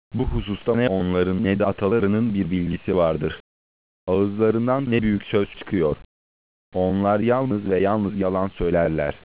Bu hususta ne onların ne de atalarının bir bilgisi vardır. Ağızlarından ne büyük söz çıkıyor. Onlar yalnız ve yalnız yalan söylerler.